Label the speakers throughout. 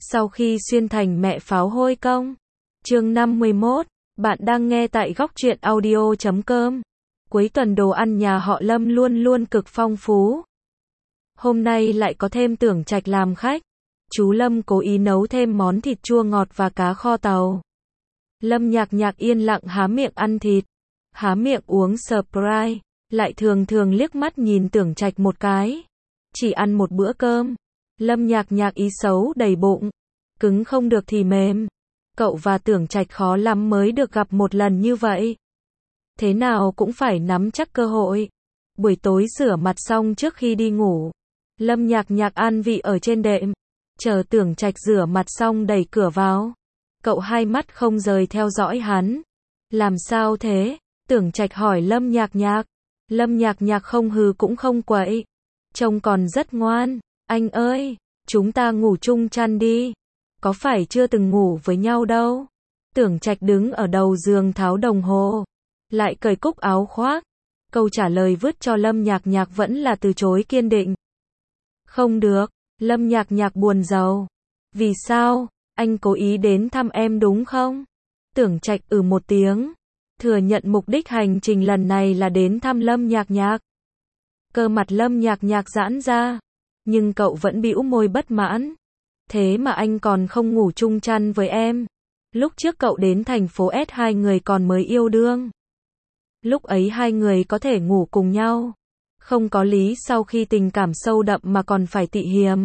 Speaker 1: Sau khi xuyên thành mẹ pháo hôi công. Chương 51, bạn đang nghe tại góc truyện audio.com. Cuối tuần đồ ăn nhà họ Lâm luôn luôn cực phong phú. Hôm nay lại có thêm Tưởng Trạch làm khách. Chú Lâm cố ý nấu thêm món thịt chua ngọt và cá kho tàu. Lâm Nhạc Nhạc yên lặng há miệng ăn thịt, há miệng uống Sprite, lại thường thường liếc mắt nhìn Tưởng Trạch một cái. Chỉ ăn một bữa cơm. Lâm Nhạc Nhạc ý xấu đầy bụng. Cứng không được thì mềm. Cậu và Tưởng Trạch khó lắm mới được gặp một lần như vậy. Thế nào cũng phải nắm chắc cơ hội. Buổi tối rửa mặt xong trước khi đi ngủ, Lâm Nhạc Nhạc an vị ở trên đệm, chờ Tưởng Trạch rửa mặt xong đẩy cửa vào. Cậu hai mắt không rời theo dõi hắn. Làm sao thế? Tưởng Trạch hỏi Lâm Nhạc Nhạc. Lâm Nhạc Nhạc không hừ cũng không quậy. Trông còn rất ngoan. Anh ơi, chúng ta ngủ chung chăn đi. Có phải chưa từng ngủ với nhau đâu? Tưởng Trạch đứng ở đầu giường tháo đồng hồ, lại cởi cúc áo khoác. Câu trả lời vứt cho Lâm Nhạc Nhạc vẫn là từ chối kiên định. Không được. Lâm Nhạc Nhạc buồn rầu. Vì sao? Anh cố ý đến thăm em đúng không? Tưởng Trạch một tiếng, thừa nhận mục đích hành trình lần này là đến thăm Lâm Nhạc Nhạc. Cơ mặt Lâm Nhạc Nhạc giãn ra, nhưng cậu vẫn bĩu môi bất mãn. Thế mà anh còn không ngủ chung chăn với em. Lúc trước cậu đến thành phố S hai người còn mới yêu đương. Lúc ấy hai người có thể ngủ cùng nhau. Không có lý sau khi tình cảm sâu đậm mà còn phải tị hiềm.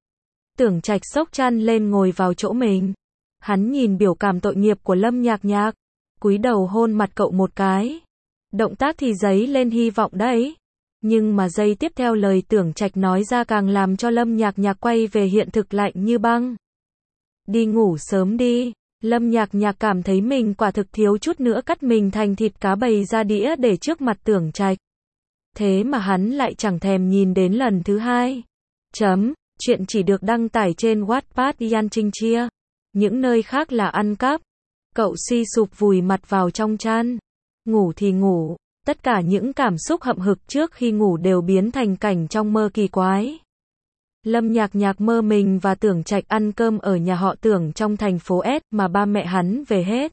Speaker 1: Tưởng Trạch xốc chăn lên ngồi vào chỗ mình. Hắn nhìn biểu cảm tội nghiệp của Lâm Nhạc Nhạc, cúi đầu hôn mặt cậu một cái. Động tác thì dấy lên hy vọng đấy. Nhưng mà giây tiếp theo lời Tưởng Trạch nói ra càng làm cho Lâm Nhạc Nhạc quay về hiện thực lạnh như băng. Đi ngủ sớm đi. Lâm Nhạc Nhạc cảm thấy mình quả thực thiếu chút nữa cắt mình thành thịt cá bày ra đĩa để trước mặt Tưởng Trạch. Thế mà hắn lại chẳng thèm nhìn đến lần thứ hai. Chuyện chỉ được đăng tải trên Wattpad Yan Trinh Chia. Những nơi khác là ăn cắp. Cậu suy sụp vùi mặt vào trong chăn. Ngủ thì ngủ. Tất cả những cảm xúc hậm hực trước khi ngủ đều biến thành cảnh trong mơ kỳ quái. Lâm Nhạc Nhạc mơ mình và Tưởng Trạch ăn cơm ở nhà họ Tưởng trong thành phố S mà ba mẹ hắn về hết.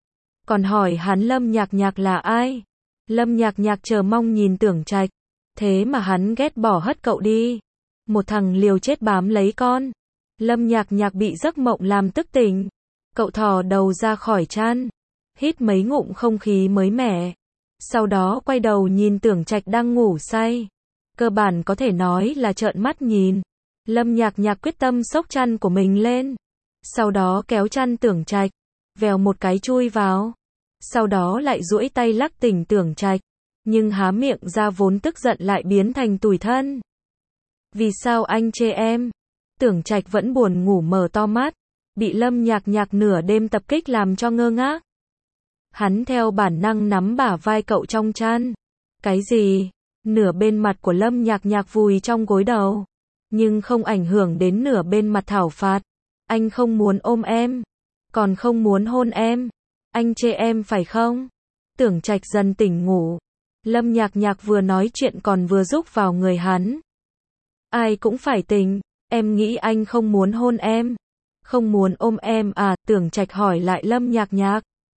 Speaker 1: Còn hỏi hắn Lâm Nhạc Nhạc là ai? Lâm Nhạc Nhạc chờ mong nhìn Tưởng Trạch. Thế mà hắn ghét bỏ hất cậu đi. Một thằng liều chết bám lấy con. Lâm Nhạc Nhạc bị giấc mộng làm tức tỉnh. Cậu thò đầu ra khỏi chăn, hít mấy ngụm không khí mới mẻ. Sau đó quay đầu nhìn Tưởng Trạch đang ngủ say. Cơ bản có thể nói là trợn mắt nhìn. Lâm Nhạc Nhạc quyết tâm xốc chăn của mình lên. Sau đó kéo chăn Tưởng Trạch, vèo một cái chui vào. Sau đó lại duỗi tay lắc tỉnh Tưởng Trạch. Nhưng há miệng ra vốn tức giận lại biến thành tủi thân. Vì sao anh chê em? Tưởng Trạch vẫn buồn ngủ mở to mắt. Bị Lâm Nhạc Nhạc nửa đêm tập kích làm cho ngơ ngác. Hắn theo bản năng nắm bả vai cậu trong chăn. Cái gì? Nửa bên mặt của Lâm Nhạc Nhạc vùi trong gối đầu. Nhưng không ảnh hưởng đến nửa bên mặt thảo phạt. Anh không muốn ôm em. Còn không muốn hôn em. Anh chê em phải không? Tưởng Trạch dần tỉnh ngủ. Lâm Nhạc Nhạc vừa nói chuyện còn vừa rúc vào người hắn. Ai cũng phải tỉnh. Em nghĩ anh không muốn hôn em. Không muốn ôm em à? Tưởng Trạch hỏi lại Lâm Nhạc Nhạc.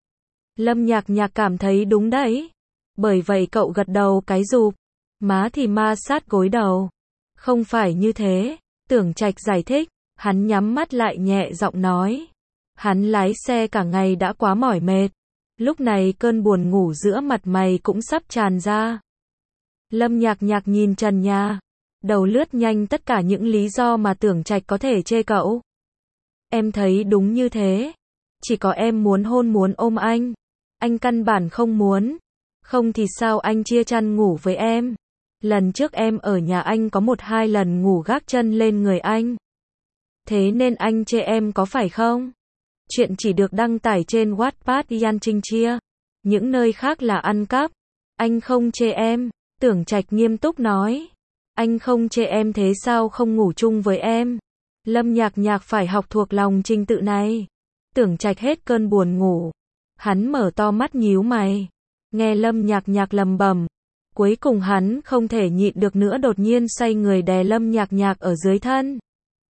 Speaker 1: Lâm Nhạc Nhạc cảm thấy đúng đấy. Bởi vậy cậu gật đầu cái rụp. Má thì ma sát gối đầu. Không phải như thế. Tưởng Trạch giải thích. Hắn nhắm mắt lại nhẹ giọng nói. Hắn lái xe cả ngày đã quá mỏi mệt. Lúc này cơn buồn ngủ giữa mặt mày cũng sắp tràn ra. Lâm Nhạc Nhạc nhìn trần nhà. Đầu lướt nhanh tất cả những lý do mà Tưởng Trạch có thể chê cậu. Em thấy đúng như thế. Chỉ có em muốn hôn muốn ôm anh. Anh căn bản không muốn. Không thì sao anh chia chăn ngủ với em? Lần trước em ở nhà anh có 1-2 lần ngủ gác chân lên người anh. Thế nên anh chê em có phải không? Chuyện chỉ được đăng tải trên Wattpad Yan Trinh Chia. Những nơi khác là ăn cắp. Anh không chê em. Tưởng Trạch nghiêm túc nói. Anh không chê em thế sao không ngủ chung với em? Lâm Nhạc Nhạc phải học thuộc lòng trình tự này. Tưởng Trạch hết cơn buồn ngủ. Hắn mở to mắt nhíu mày. Nghe Lâm Nhạc Nhạc lầm bầm. Cuối cùng hắn không thể nhịn được nữa đột nhiên xoay người đè Lâm Nhạc Nhạc ở dưới thân.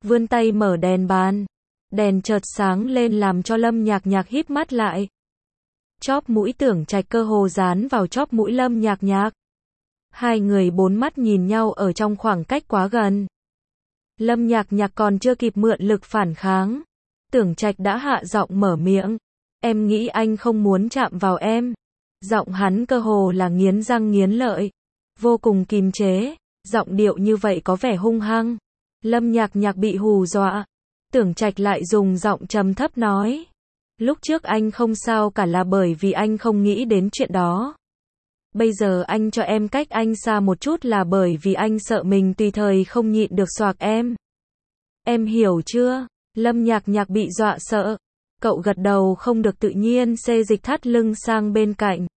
Speaker 1: vươn tay mở đèn bàn. Đèn chợt sáng lên làm cho Lâm Nhạc Nhạc híp mắt lại. Chóp mũi Tưởng Trạch cơ hồ dán vào chóp mũi Lâm Nhạc Nhạc. Hai người bốn mắt nhìn nhau ở trong khoảng cách quá gần. Lâm Nhạc Nhạc còn chưa kịp mượn lực phản kháng. Tưởng Trạch đã hạ giọng mở miệng. Em nghĩ anh không muốn chạm vào em. Giọng hắn cơ hồ là nghiến răng nghiến lợi. Vô cùng kìm chế. Giọng điệu như vậy có vẻ hung hăng. Lâm Nhạc Nhạc bị hù dọa. Tưởng Trạch lại dùng giọng trầm thấp nói. Lúc trước anh không sao cả là bởi vì anh không nghĩ đến chuyện đó. Bây giờ anh cho em cách anh xa một chút là bởi vì anh sợ mình tùy thời không nhịn được xoạc em. Em hiểu chưa? Lâm Nhạc Nhạc bị dọa sợ. Cậu gật đầu không được tự nhiên xê dịch thắt lưng sang bên cạnh.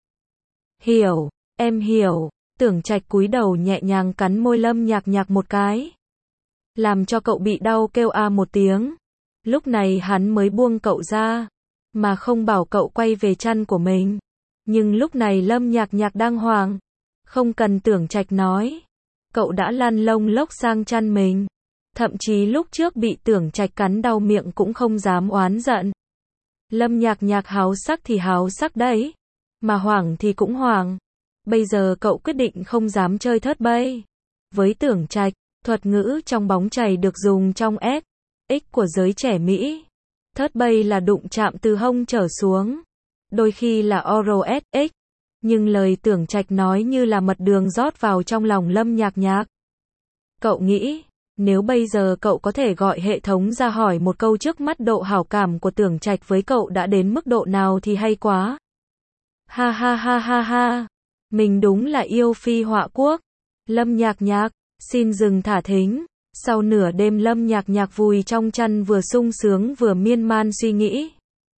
Speaker 1: Hiểu, em hiểu. Tưởng Trạch cúi đầu nhẹ nhàng cắn môi Lâm Nhạc Nhạc một cái. Làm cho cậu bị đau kêu a một tiếng. Lúc này hắn mới buông cậu ra. Mà không bảo cậu quay về chăn của mình. Nhưng lúc này Lâm Nhạc Nhạc đang hoảng. Không cần Tưởng Trạch nói. Cậu đã lăn lông lốc sang chăn mình. Thậm chí lúc trước bị Tưởng Trạch cắn đau miệng cũng không dám oán giận. Lâm Nhạc Nhạc háo sắc thì háo sắc đấy. Mà hoảng thì cũng hoảng. Bây giờ cậu quyết định không dám chơi thớt bay. Với Tưởng Trạch, thuật ngữ trong bóng chày được dùng trong S, X của giới trẻ Mỹ. Thớt bay là đụng chạm từ hông trở xuống. Đôi khi là oral SX. Nhưng lời Tưởng Trạch nói như là mật đường rót vào trong lòng Lâm Nhạc Nhạc. Cậu nghĩ, nếu bây giờ cậu có thể gọi hệ thống ra hỏi một câu trước mắt độ hảo cảm của Tưởng Trạch với cậu đã đến mức độ nào thì hay quá. Ha ha ha ha ha. Mình đúng là yêu phi họa quốc. Lâm Nhạc Nhạc, xin dừng thả thính. Sau nửa đêm Lâm Nhạc Nhạc vùi trong chăn vừa sung sướng vừa miên man suy nghĩ.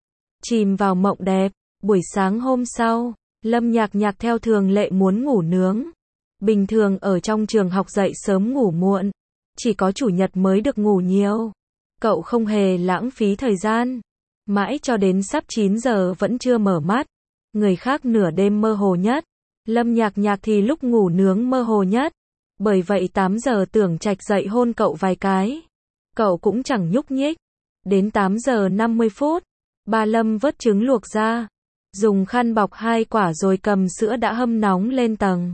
Speaker 1: Chìm vào mộng đẹp. Buổi sáng hôm sau, Lâm Nhạc Nhạc theo thường lệ muốn ngủ nướng. Bình thường ở trong trường học dậy sớm ngủ muộn. Chỉ có chủ nhật mới được ngủ nhiều. Cậu không hề lãng phí thời gian. Mãi cho đến sắp 9 giờ vẫn chưa mở mắt. Người khác nửa đêm mơ hồ nhất. Lâm Nhạc Nhạc thì lúc ngủ nướng mơ hồ nhất. Bởi vậy 8 giờ Tưởng Trạch dậy hôn cậu vài cái. Cậu cũng chẳng nhúc nhích. Đến 8 giờ 50 phút, ba Lâm vớt trứng luộc ra. Dùng khăn bọc 2 quả rồi cầm sữa đã hâm nóng lên tầng.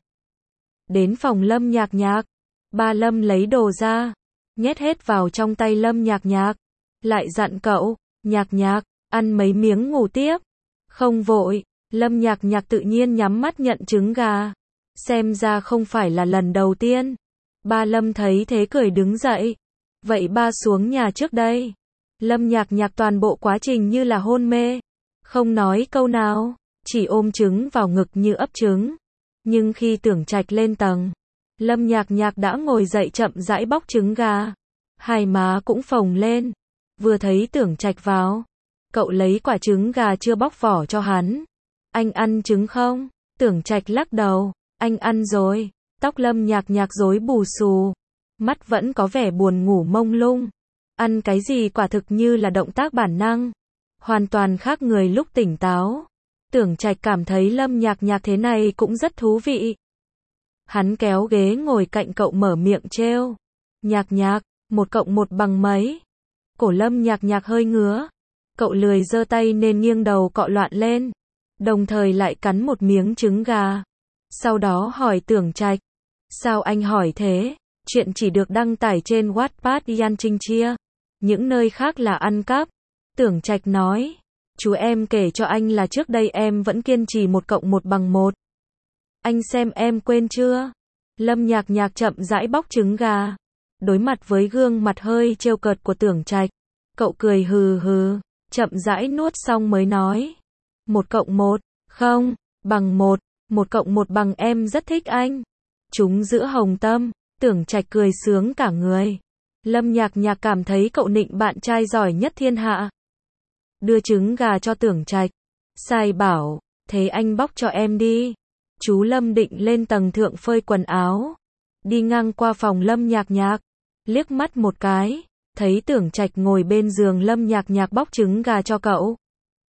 Speaker 1: Đến phòng Lâm Nhạc Nhạc. Ba Lâm lấy đồ ra. Nhét hết vào trong tay Lâm Nhạc Nhạc. Lại dặn cậu, Nhạc Nhạc, ăn mấy miếng ngủ tiếp. Không vội. Lâm Nhạc Nhạc tự nhiên nhắm mắt nhận trứng gà. Xem ra không phải là lần đầu tiên. Ba Lâm thấy thế cười đứng dậy. Vậy ba xuống nhà trước đây. Lâm Nhạc Nhạc toàn bộ quá trình như là hôn mê. Không nói câu nào. Chỉ ôm trứng vào ngực như ấp trứng. Nhưng khi Tưởng Trạch lên tầng, Lâm Nhạc Nhạc đã ngồi dậy chậm rãi bóc trứng gà. Hai má cũng phồng lên. Vừa thấy Tưởng Trạch vào, cậu lấy quả trứng gà chưa bóc vỏ cho hắn. Anh ăn trứng không? Tưởng Trạch lắc đầu. Anh ăn rồi. Tóc Lâm Nhạc Nhạc rối bù xù. Mắt vẫn có vẻ buồn ngủ mông lung. Ăn cái gì quả thực như là động tác bản năng. Hoàn toàn khác người lúc tỉnh táo. Tưởng Trạch cảm thấy Lâm Nhạc Nhạc thế này cũng rất thú vị. Hắn kéo ghế ngồi cạnh cậu mở miệng trêu. Nhạc Nhạc, 1+1 bằng mấy? Cổ Lâm Nhạc Nhạc hơi ngứa. Cậu lười giơ tay nên nghiêng đầu cọ loạn lên. Đồng thời lại cắn một miếng trứng gà. Sau đó hỏi Tưởng Trạch. Sao anh hỏi thế? Chuyện chỉ được đăng tải trên Wattpad Yan Trinh Chia. Những nơi khác là ăn cắp. Tưởng Trạch nói. Chú em kể cho anh là trước đây em vẫn kiên trì 1+1 bằng 1. Anh xem em quên chưa? Lâm Nhạc Nhạc chậm rãi bóc trứng gà. Đối mặt với gương mặt hơi trêu cợt của Tưởng Trạch. Cậu cười hừ hừ. Chậm rãi nuốt xong mới nói. 1+1, không, bằng 1. 1+1 bằng em rất thích anh. Chúng giữa hồng tâm. Tưởng Trạch cười sướng cả người. Lâm Nhạc Nhạc cảm thấy cậu nịnh bạn trai giỏi nhất thiên hạ. Đưa trứng gà cho Tưởng Trạch. Sai bảo, thế anh bóc cho em đi. Chú Lâm định lên tầng thượng phơi quần áo. Đi ngang qua phòng Lâm Nhạc Nhạc. Liếc mắt một cái. Thấy Tưởng Trạch ngồi bên giường Lâm Nhạc Nhạc bóc trứng gà cho cậu.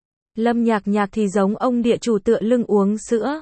Speaker 1: Lâm Nhạc Nhạc thì giống ông địa chủ tựa lưng uống sữa.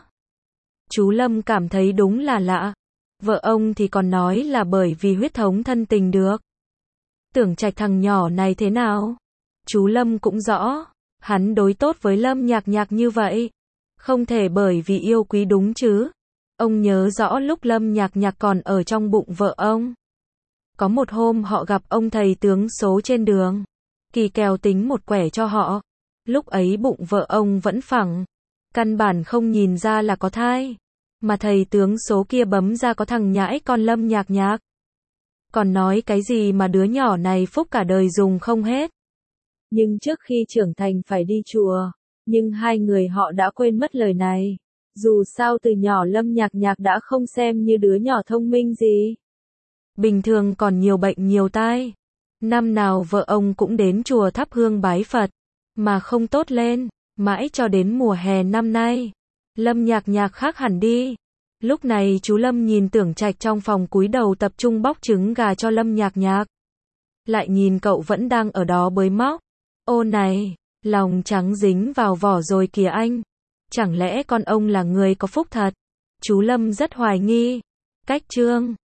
Speaker 1: Chú Lâm cảm thấy đúng là lạ. Vợ ông thì còn nói là bởi vì huyết thống thân tình được. Tưởng Trạch thằng nhỏ này thế nào? Chú Lâm cũng rõ, hắn đối tốt với Lâm Nhạc Nhạc như vậy, không thể bởi vì yêu quý đúng chứ. Ông nhớ rõ lúc Lâm Nhạc Nhạc còn ở trong bụng vợ ông. Có một hôm họ gặp ông thầy tướng số trên đường. Kỳ kèo tính một quẻ cho họ. Lúc ấy bụng vợ ông vẫn phẳng. Căn bản không nhìn ra là có thai. Mà thầy tướng số kia bấm ra có thằng nhãi con Lâm Nhạc Nhạc. Còn nói cái gì mà đứa nhỏ này phúc cả đời dùng không hết. Nhưng trước khi trưởng thành phải đi chùa. Nhưng hai người họ đã quên mất lời này. Dù sao từ nhỏ Lâm Nhạc Nhạc đã không xem như đứa nhỏ thông minh gì. Bình thường còn nhiều bệnh nhiều tai. Năm nào vợ ông cũng đến chùa thắp hương bái Phật. Mà không tốt lên. Mãi cho đến mùa hè năm nay. Lâm Nhạc Nhạc khác hẳn đi. Lúc này chú Lâm nhìn Tưởng Trạch trong phòng cúi đầu tập trung bóc trứng gà cho Lâm Nhạc Nhạc. Lại nhìn cậu vẫn đang ở đó bới móc. Ô này, lòng trắng dính vào vỏ rồi kìa anh. Chẳng lẽ con ông là người có phúc thật? Chú Lâm rất hoài nghi. Cách chương